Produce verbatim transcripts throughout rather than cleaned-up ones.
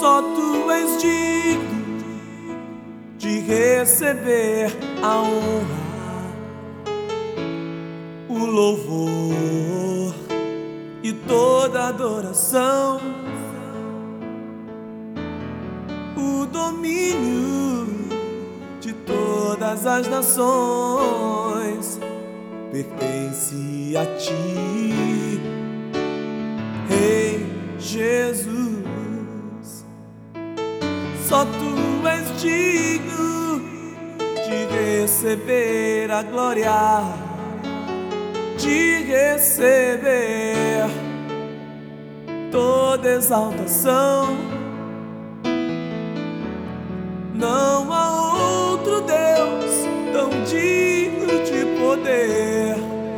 Só tu és digno de receber a honra, o louvor e toda adoração. O domínio de todas as nações pertence a ti, Rei Jesus. Só tu és digno de receber a glória, de receber toda exaltação. Não há outro Deus tão digno de poder,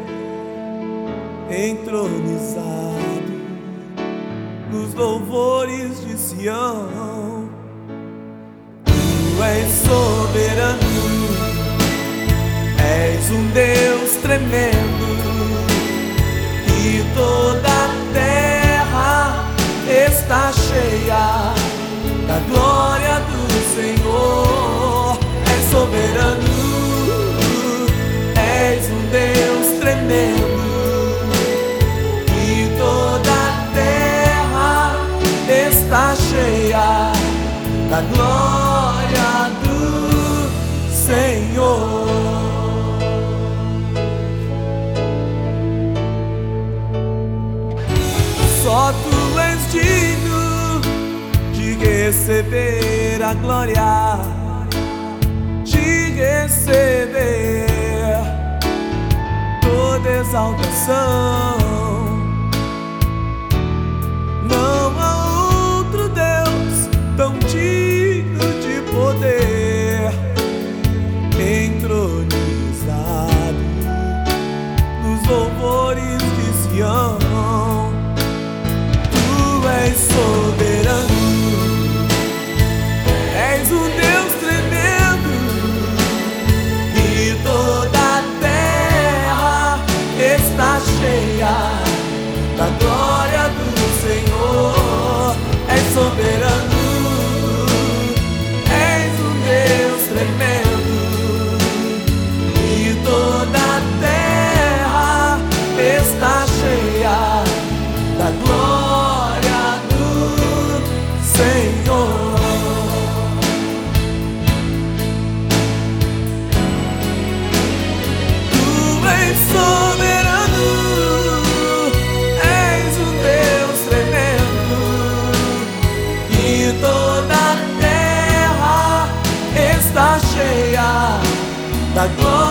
entronizado nos louvores de Sião. Tu és soberano, és um Deus tremendo, e toda a terra está cheia da glória do Senhor. És soberano, és um Deus tremendo, e toda a terra está cheia da glória do Senhor. Só tu és digno de receber a glória, de receber toda exaltação. Não há outro Deus tão digno de poder, entronizado nos louvores de Sião. Tu és soberano, és um Deus tremendo, e toda a terra está cheia da glória do Senhor. És soberano, és um Deus tremendo, e toda a terra está cheia da glória do Senhor. Tu és soberano, és um Deus tremendo, e toda a terra está cheia da glória